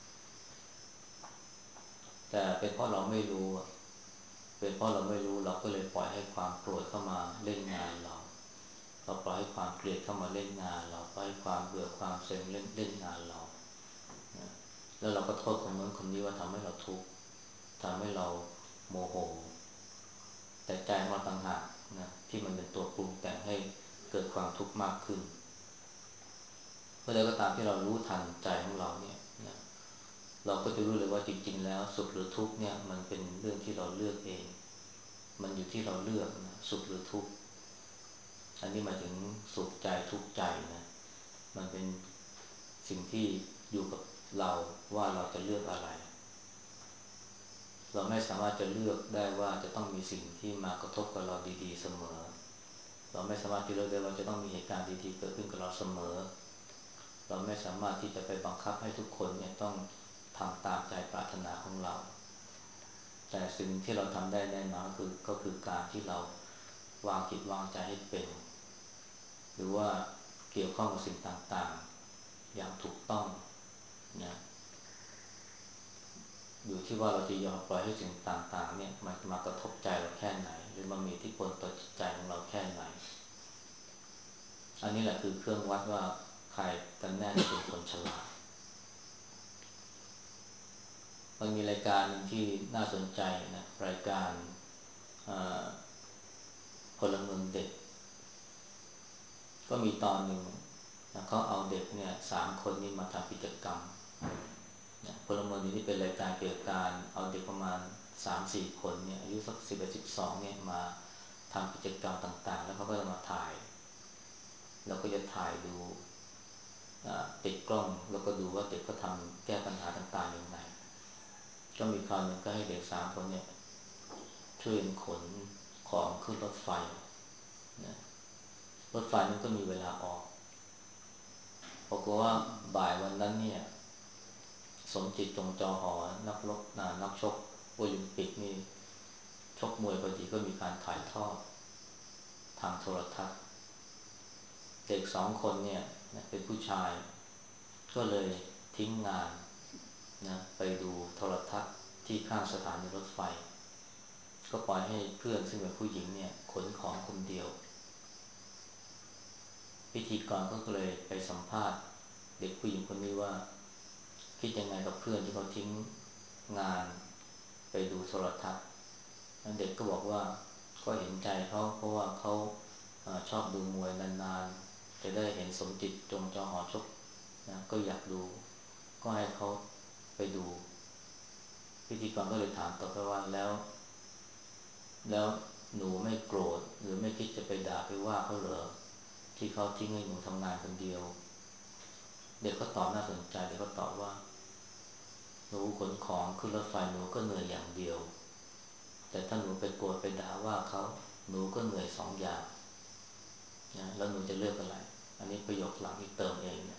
แต่เป็นเพราะเราไม่รู้เราก็เลยปล่อยให้ความโกรธเข้ามาเล่นงานเราปล่อยให้ความเกลียดเข้ามาเล่นงานเราปล่อยให้ความเบื่อความเซ็งเล่นงานเราแล้วเราก็โทษคนโน้นคนนี้ว่าทำให้เราทุกข์ทำให้เราโมโหแต่ใจของเราต่างหากนะที่มันเป็นตัวปรุงแต่งให้เกิดความทุกข์มากขึ้นเมื่อใดก็ตามที่เรารู้ทันใจของเราเนี่ยนะเราก็จะรู้เลยว่าจริงๆแล้วสุขหรือทุกข์เนี่ยมันเป็นเรื่องที่เราเลือกเองมันอยู่ที่เราเลือกนะสุขหรือทุกข์อันนี้หมายถึงสุขใจทุกข์ใจนะมันเป็นสิ่งที่อยู่กับเราว่าเราจะเลือกอะไรเราไม่สามารถจะเลือกได้ว่าจะต้องมีสิ่งที่มากระทบกับเราดีๆเสมอเราไม่สามารถที่เลือกได้ว่าจะต้องมีเหตุการณ์ดีๆเกิดขึ้นกับเราเสมอเราไม่สามารถที่จะไปบังคับให้ทุกคนเนี่ยต้องทำตามใจปรารถนาของเราแต่สิ่งที่เราทำได้แน่นอนก็คือการที่เราวางจิตวางใจให้เป็นหรือว่าเกี่ยวข้องกับสิ่งต่างๆอย่างถูกต้องนะอยู่ที่ว่าเราจะยอมปล่อยให้สิ่งต่างๆเนี่ยมันมากระทบใจเราแค่ไหนหรือมันมีอิทธิพลต่อจิตใจของเราแค่ไหนอันนี้แหละคือเครื่องวัดว่าใครกันแน่ที่เป็นคนฉลาดมันมีรายการหนึ่งที่น่าสนใจนะรายการพลเมืองเด็กก็มีตอนหนึ่งนะเขาเอาเด็กเนี่ย3 คนนี้มาทำกิจกรรมนะพลเมืองดีที่เป็นรายการเกี่ยวกับการเอาเด็กประมาณ3-4 คนเนี่ยอายุสัก11-12เนี่ยมาทำกิจกรรมต่างๆแล้วเขาก็จะมาถ่ายแล้วก็จะถ่ายดูติดกล้องแล้วก็ดูว่าเด็กก็ทำแก้ปัญหาต่างๆอย่างไรก็มีคราวหนึ่งก็ให้เด็ก3 คนเนี่ยช่วยกันขนของขึ้นรถไฟนะรถไฟมันก็มีเวลาออกปรากฏว่าบ่ายวันนั้นเนี่ยสมจิตจงจอหอนักชกโอลิมปิกนี่ชกมวยพอดีก็มีการถ่ายทอดทางโทรทัศน์เด็ก2 คนเนี่ยเป็นผู้ชายก็เลยทิ้งงานนะไปดูโทรทัศน์ที่ข้างสถานีรถไฟก็ปล่อยให้เพื่อนซึ่งเป็นผู้หญิงเนี่ยขนของคนเดียวพิธีกรก็เลยไปสัมภาษณ์เด็กผู้หญิงคนนี้ว่าคิดยังไงกับเพื่อนที่เขาทิ้งงานไปดูโทรทัศน์เด็กก็บอกว่าก็เห็นใจเขาเพราะว่าเขาชอบดูมวยนานๆจะได้เห็นสมจิตจงจอหอชกนะก็อยากดูก็ให้เขาไปดูพิธีกรก็เลยถามต่อไปว่าแล้วหนูไม่โกรธหรือไม่คิดจะไปด่าไปว่าเขาเหรอที่เขาทิ้งให้หนูทำงานคนเดียวเด็กก็ตอบน่าสนใจเด็กก็ตอบว่าหนูขนของขึ้นรถไฟหนูก็เหนื่อยอย่างเดียวแต่ถ้าหนูไปโกรธไปด่าว่าเขาหนูก็เหนื่อย2 อย่างนะแล้วหนูจะเลือกอะไรอันนี้ประโยคหลังที่เติมเองนะ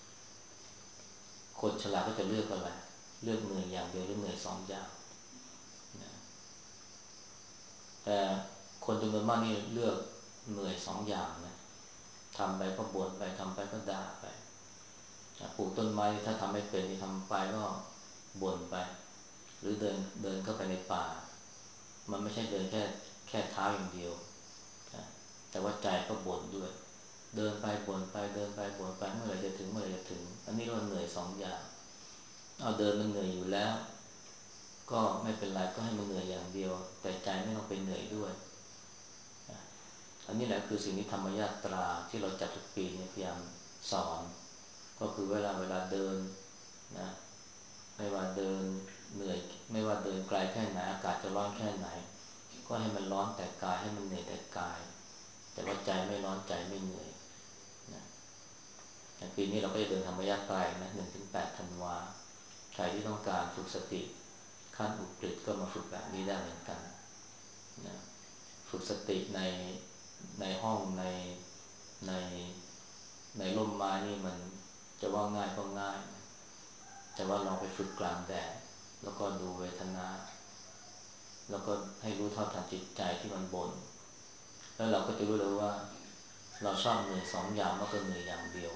คนฉลาดก็จะเลือกอะไรเลือกเหนื่อยอย่างเดียวหรือเหนื่อย2 อย่างนะแต่คนจำนวนมากนี่เลือกเหนื่อย2 อย่างนะทำไปก็บ่นไปทำไปก็ด่าไปปลูกต้นไม้ถ้าทำไม่เป็นนี่ทำไปก็บ่นไปหรือเดินเข้าไปในป่ามันไม่ใช่เดินแค่เท้าอย่างเดียวนะแต่ว่าใจก็บ่นด้วยเดินไปบ่นไปเดินไปบ่นไปเมื่อไหร่จะถึงเมื่อไหร่จะถึงอันนี้เรียกว่าเหนื่อย2 อย่างเอาเดินมันเหนื่อยอยู่แล้วก็ไม่เป็นไรก็ให้มันเหนื่อยอย่างเดียวแต่ใจไม่ต้องเป็นเหนื่อยด้วยอันนี้แหละคือสิ่งที่ธรรมญาตราที่เราจัดทุกปีเนี่ยพยายามสอนก็คือเวลาเดินนะไม่ว่าเดินเหนื่อยไม่ว่าเดินไกลแค่ไหนอากาศจะร้อนแค่ไหนก็ให้มันร้อนแต่กายให้มันเหนื่อยแต่กายแต่ว่าใจไม่ร้อนใจไม่เหนื่อยนะปีนี้เราก็จะเดินธรรมญาตรานะ1-8 ธันวาใครที่ต้องการฝึกสติขั้นอุกฤษก็มาฝึกแบบนี้ได้เหมือนกันนะฝึกสติในห้องในในร่มไม้นี่มันจะว่าง่ายก็ง่ายนะแต่ว่าลองไปฝึกกลางแดดแล้วก็ดูเวทนาแล้วก็ให้รู้เท่าทันจิตใจที่มันบ่นแล้วเราก็จะรู้เลยว่าเราชอบเหนื่อย2 อย่างมากกว่าเหนื่อยอย่างเดียว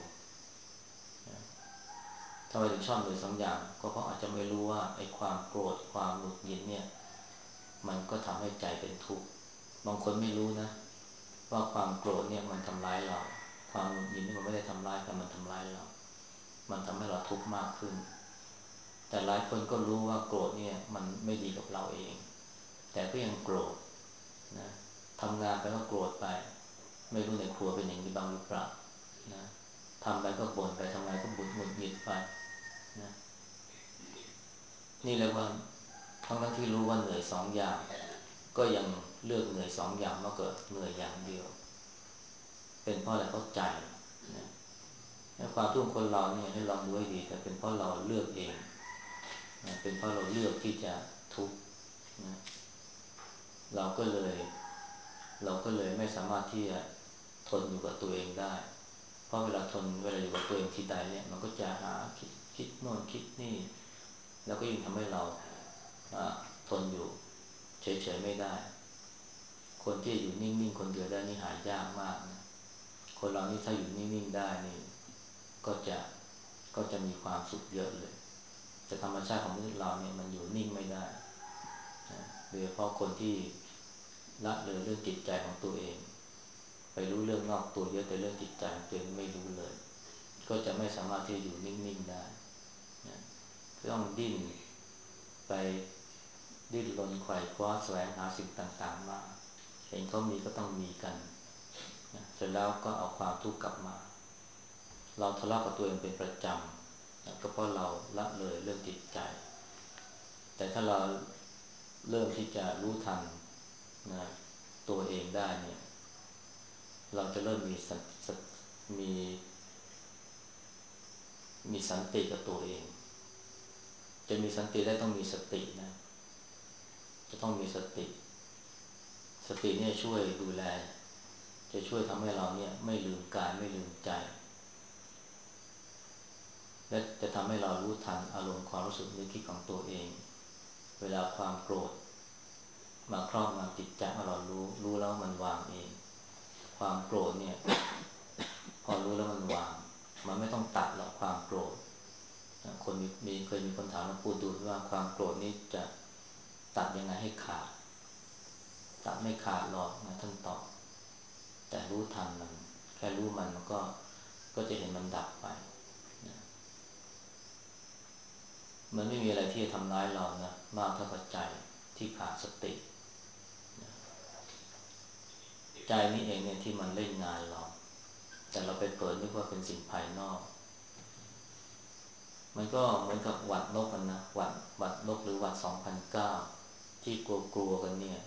ทำไมถึงชอบเหนื่อย2 อย่างก็เพราะอาจจะไม่รู้ว่าไอ้ความโกรธความหงุดหงิดเนี่ยมันก็ทำให้ใจเป็นทุกข์บางคนไม่รู้นะว่าความโกรธเนี่ยมันทำร้ายเราความหงุดหงิดนี่มันไม่ได้ทำร้ายแต่มันทำร้ายเรามันทำให้เราทุกข์มากขึ้นแต่หลายคนก็รู้ว่าโกรธเนี่ยมันไม่ดีกับเราเองแต่ก็ยังโกรธนะทำงานไปก็โกรธไปไม่รู้ในครัวเป็นอย่างนี้บ้างหรือเปล่านะทำไปก็บ่นไปทำงานก็บ่นหงุดหงิดไปนะนี่เรียกว่าทั้งที่รู้ว่าเหนื่อย2 อย่างก็ยังเลือกเหนื่อย2 อย่างมากกว่าเหนื่อยอย่างเดียวเป็นเพราะอะไรเพราะใจนะความทุกข์ของคนเราเนี่ยให้ลองดูให้ดีแต่เป็นเพราะเราเลือกเองนะเป็นเพราะเราเลือกที่จะทุกข์นะเราก็เลยไม่สามารถที่จะทนอยู่กับตัวเองได้เพราะเวลาอยู่กับตัวเองทีใดเนี่ยมันก็จะหาคิดโน่นคิดนี่แล้วก็ยิ่งทำให้เราทนอยู่เฉยๆไม่ได้คนที่อยู่นิ่งๆคนเดียวได้นี่หายากมากนะคนเรานี่ถ้าอยู่นิ่งๆได้นี่ก็จะมีความสุขเยอะเลยแต่ธรรมชาติของมนุษย์เราเนี่ยมันอยู่นิ่งไม่ได้นะโดยเฉพาะคนที่ละเลยเรื่องจิตใจของตัวเองไปรู้เรื่องนอกตัวเยอะแต่เรื่องจิตใจของตัวเองไม่รู้เลยก็จะไม่สามารถที่จะอยู่นิ่งๆได้นะต้องดิ้นไปดิ้นรนไขว่คว้าแสวงหาสิ่งต่างๆมาห็นเขามีก็ต้องมีกันเสร็จแล้วก็เอาความทุกข์กลับมาเราทะเลาะกับตัวเองเป็นประจำก็เพราะเราละเลยเรื่องจิตใจแต่ถ้าเราเริ่มที่จะรู้ทันนะตัวเองได้เนี่ยเราจะเริ่มมีมีสันติกับตัวเองจะมีสันติได้ต้องมีสตินะจะต้องมีสติเนี่ยช่วยดูแลจะช่วยทำให้เราเนี่ยไม่ลืมกายไม่ลืมใจและจะทำให้เรารู้ทันอารมณ์ความรู้สึกนึกคิดของตัวเองเวลาความโกรธมาครอบงำจิตใจเรารู้แล้วมันวางเองความโกรธเนี่ยพอรู้แล้วมันวางมันไม่ต้องตัดหรอกความโกรธคนเคยมีคนถามหลวงปู่ดูลว่าความโกรธนี่จะตัดยังไงให้ขาดตัดไม่ขาดหรอกนะท่านตอบแต่รู้ทันมันแค่รู้มันก็จะเห็นมันดับไปนะมันไม่มีอะไรที่จะทำร้ายเรานะมากเท่ากับใจที่ขาดสตินะใจนี้เองเนี่ยที่มันเล่นงานเราแต่เราไปเปิดนึกว่าเป็นสิ่งภายนอกมันก็เหมือนกับหวัดนกกันนะหวัดนกหรือหวัด2009ที่กลัวกันเนี่ย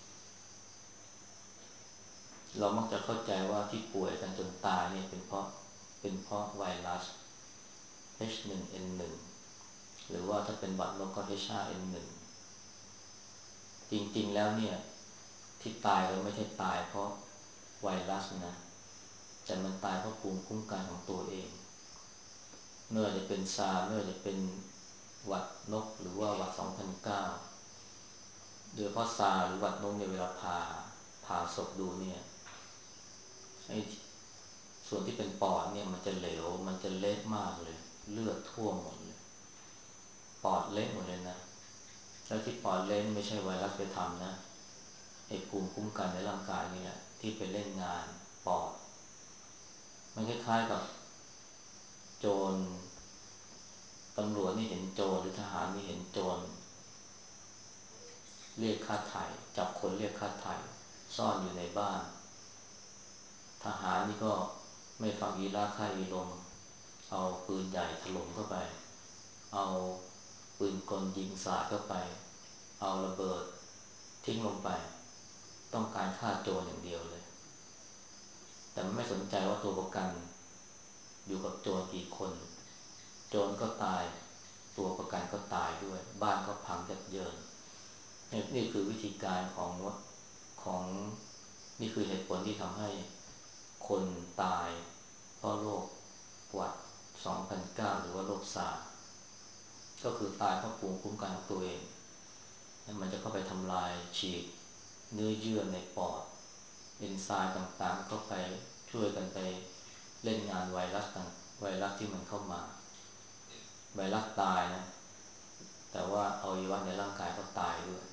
เรามักจะเข้าใจว่าที่ป่วยกันจนตายเนี่ยเป็นเพราะไวรัส H1N1 หรือว่าถ้าเป็นหวัดนกก็ H5N1 จริงๆแล้วเนี่ยที่ตายก็ไม่ใช่ตายเพราะไวรัสนะแต่มันตายเพราะภูมิคุ้มกันของตัวเองไม่ว่าจะเป็นซาร์ไม่ว่าจะเป็นหวัดนกหรือว่าหวัด2009โดยเพราะซาร์หรือหวัดนกเนี่ยเวลาผ่าศพดูเนี่ยไอ้ส่วนที่เป็นปอดเนี่ยมันจะเหลวมันจะเละมากเลยเลือดท่วมหมดเลยปอดเละหมดเลยนะแล้วที่ปอดเละนี่ไม่ใช่ไวรัสไปทำนะไอ้ภูมิคุ้มกันในร่างกายนี่แหละที่ไปเล่นงานปอดมันคล้ายๆกับโจรตำรวจนี่เห็นโจรหรือทหารนี่เห็นโจรเรียกค่าไถ่จับคนเรียกค่าไถ่ซ่อนอยู่ในบ้านทหารนี่ก็ไม่ฟังอีลาค่าอีลมเอาปืนใหญ่ถล่มเข้าไปเอาปืนกลยิงสาดเข้าไปเอาระเบิดทิ้งลงไปต้องการฆ่าโจรอย่างเดียวเลยแต่ไม่สนใจว่าตัวประกันอยู่กับโจรกี่คนโจรก็ตายตัวประกันก็ตายด้วยบ้านก็พังยับเยินนี่คือวิธีการของนี่คือเหตุผลที่ทำให้คนตายเพราะโรคหวัด2009หรือว่าโรคซาร์ก็คือตายเพราะภูมิคุ้มกันของตัวเองมันจะเข้าไปทำลายฉีกเนื้อเยื่อในปอดเอนไซม์ต่างๆเข้าไปช่วยกันไปเล่นงานไวรัสที่มันเข้ามาไวรัสตายนะแต่ว่าอวัยวะในร่างกายก็ตายด้วย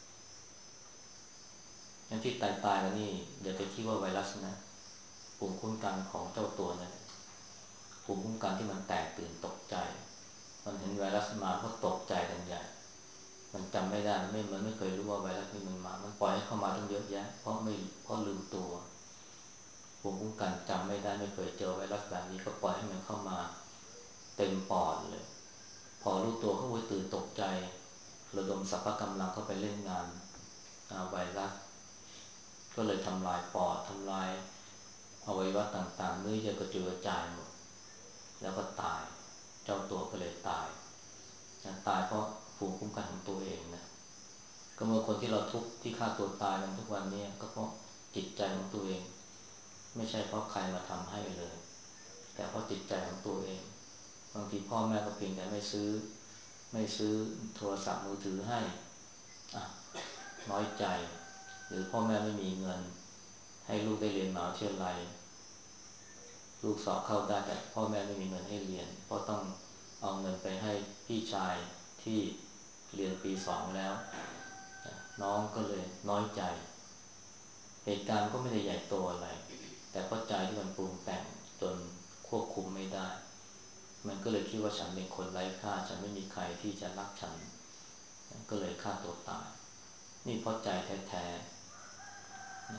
อย่างที่ตายกันนี่อย่าไปคิดว่าไวรัสนะภูมิคุ้มกันของเจ้าตัวนั่นภูมิคุ้มกันที่มันแตกตื่นตกใจมันเห็นไวรัสมาก็ตกใจกันใหญ่มันจำไม่ได้มันไม่เคยรู้ว่าไวรัสนี่มันมามันปล่อยให้เข้ามาตั้งเยอะแยะเพราะลืมตัวภูมิคุ้มกันจำไม่ได้ไม่เคยเจอไวรัสแบบนี้ก็ปล่อยให้มันเข้ามาเต็มปอดเลยพอรู้ตัวเขาตื่นตกใจระดมสรรพกำลังเข้าไปเล่นงานไวรัสก็เลยทำลายปอดทำลายอวัยวะต่างๆเนื้อเยื่อกระจุยกระจายหมดแล้วก็ตายเจ้าตัวก็เลยตายตายเพราะภูมิคุ้มกันของตัวเองนะก็เมื่อคนที่เราทุกข์ที่ฆ่าตัวตายกันทุกวันนี้ก็เพราะจิตใจของตัวเองไม่ใช่เพราะใครมาทำให้เลยแต่เพราะจิตใจของตัวเองบางทีพ่อแม่ก็เพียงแต่ไม่ซื้อโทรศัพท์มือถือให้น้อยใจหรือพ่อแม่ไม่มีเงินให้ลูกได้เรียนมหาวิทยาลัยลูกสอบเข้าได้แต่พ่อแม่ไม่มีเงินให้เรียนเพราะต้องเอาเงินไปให้พี่ชายที่เรียนปี2แล้วน้องก็เลยน้อยใจเหตุการณ์ก็ไม่ได้ใหญ่โตอะไรแต่เพราะใจที่มันปรุงแต่งจนควบคุมไม่ได้มันก็เลยคิดว่าฉันเป็นคนไร้ค่าฉันไม่มีใครที่จะรักฉันก็เลยฆ่าตัวตายนี่เพราะใจแท้ๆ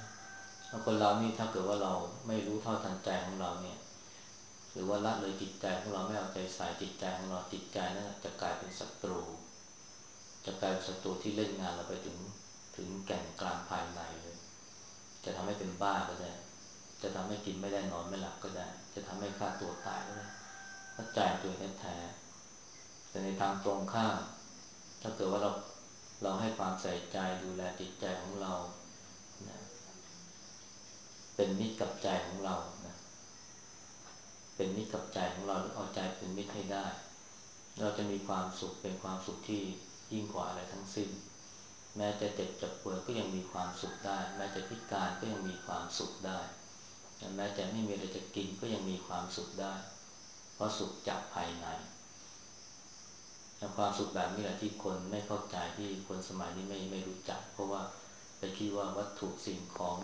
แล้วคนเรานี่ถ้าเกิดว่าเราไม่รู้เท่าทันใจของเราเนี่ยหรือว่าละเลยจิตใจของเราไม่เอาใจใส่จิตใจของเราจิตใจนั้นจะกลายเป็นศัตรูจะกลายเป็นศัตรูที่เล่นงานเราไปถึงแก่นกลางภายในเลยจะทำให้เป็นบ้าก็ได้จะทำให้กินไม่ได้นอนไม่หลับก็ได้จะทำให้ฆ่าตัวตายก็ได้เพราะใจตัวเองแท้แต่ในทางตรงข้ามถ้าเกิดว่าเราให้ความใส่ใจดูแลจิตใจของเรานะเป็นมิตรกับใจของเรานะเป็นมิตรกับใจของเราหรือเอาใจเป็นมิตรให้ได้เราจะมีความสุขเป็นความสุขที่ยิ่งกว่าอะไรทั้งสิ้นแม้จะเจ็บจะป่วยก็ยังมีความสุขได้แม้จะพิการก็ยังมีความสุขได้แม้จะไม่มีอะไรจะกินก็ยังมีความสุขได้เพราะสุขจากภายในความสุขแบบนี้แหละที่คนไม่เข้าใจที่คนสมัยนี้ไม่รู้จักเพราะว่าไปคิดว่าวัตถุสิ่งของ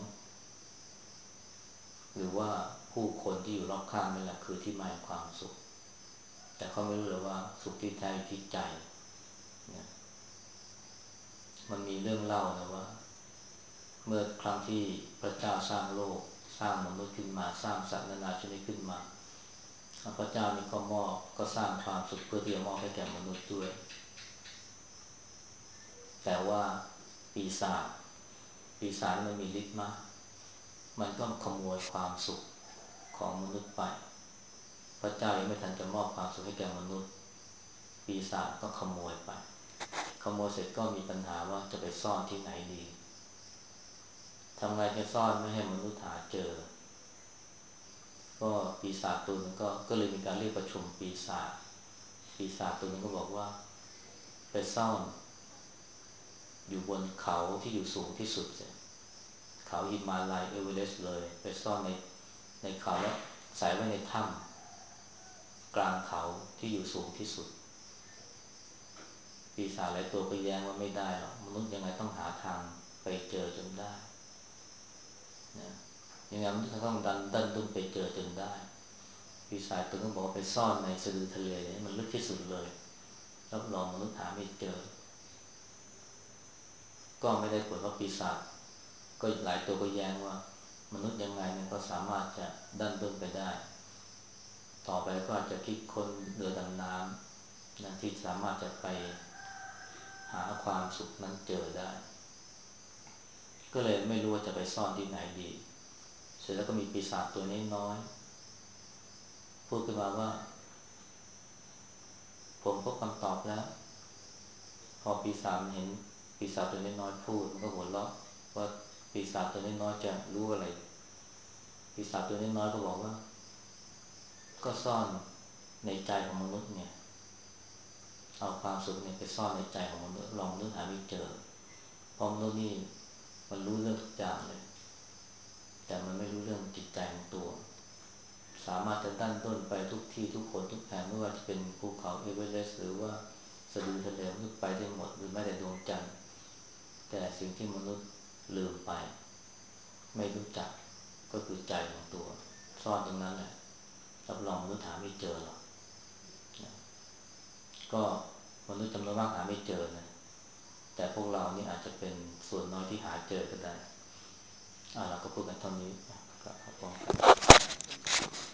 หรือว่าผู้คนที่อยู่รอบข้างนั่นแหละคือที่มาของความสุขแต่เขาไม่รู้เลยว่าสุขที่แท้อยู่ที่ใจนะมันมีเรื่องเล่านะว่าเมื่อครั้งที่พระเจ้าสร้างโลกสร้างมนุษย์ขึ้นมาสร้างสัตว์นานาชนิดขึ้นมาพระเจ้านี่ก็สร้างความสุขเพื่อที่จะมอบให้แก่มนุษย์ด้วยแต่ว่าปีศาจมันมีฤทธิ์มากมันก็ขโมยความสุขของมนุษย์ไปพระเจ้ายังไม่ทันจะมอบความสุขให้แก่มนุษย์ปีศาจก็ขโมยไปขโมยเสร็จก็มีปัญหาว่าจะไปซ่อนที่ไหนดีทำไงจะซ่อนไม่ให้มนุษย์หาเจอก็ปีศาจตัวนึงก็เลยมีการเรียกประชุมปีศาจตัวนึงก็บอกว่าไปซ่อนอยู่บนเขาที่อยู่สูงที่สุดเขาหิมาลัยเอเวอเรสต์เลยไปซ่อนในเขาแล้วใส่ไว้ในถ้ำกลางเขาที่อยู่สูงที่สุดปีศาจหลายตัวก็แย้งว่าไม่ได้หรอกมนุษย์ยังไงต้องหาทางไปเจอจนได้นะยังไงมนุษย์ต้องดันไปเจอจนได้ปีศาจตัวก็บอกไปซ่อนในสะดือทะเลเนี่ยมันลึกที่สุดเลยรับรองมนุษย์หาไม่เจอก็ไม่ได้ผลเพราะปีศาจก็หลายตัวก็แย้งว่ามนุษย์ยังไงเนี่ยก็สามารถจะดันด้นไปได้ต่อไปก็อาจจะคิดค้นเรือดำน้ำนะที่สามารถจะไปหาความสุขนั้นเจอได้ก็เลยไม่รู้ว่าจะไปซ่อนที่ไหนดีเสร็จแล้วก็มีปีศาจตัวน้อยๆพูดขึ้นมาว่าผมพบคำตอบแล้วพอปีศาจเห็นปีศาจตัวน้อยๆพูดมันก็หัวเราะว่าปีศาจตัวน้อยๆจะรู้อะไรปีศาจตัวน้อยๆก็บอกว่าก็ซ่อนในใจของมนุษย์เนี่ยเอาความสุขเนี่ยไปซ่อนในใจของมนุษย์ลองมนุษย์หาไม่เจอเพราะมนุษย์นี่มันรู้เรื่องทุกอย่างเลยแต่มันไม่รู้เรื่องจิตใจของตัวสามารถจะดันด้นไปทุกที่ทุกคนทุกแห่งไม่ว่าจะเป็นภูเขาเอเวอเรสต์หรือว่าสะดือทะเลมนุษย์ไปได้หมดหรือแม้แต่ดวงจันทร์แต่สิ่งที่มนุษย์ลืมไปไม่รู้จักก็คือใจของตัวซ่อนตรงนั้นแหละรับรองมนุษย์หาไม่เจอหรอกก็มนุษย์จำนวนมากหาไม่เจอนะแต่พวกเรานี่อาจจะเป็นส่วนน้อยที่หาเจอก็ได้เราก็พูดกันเท่านี้ครับผม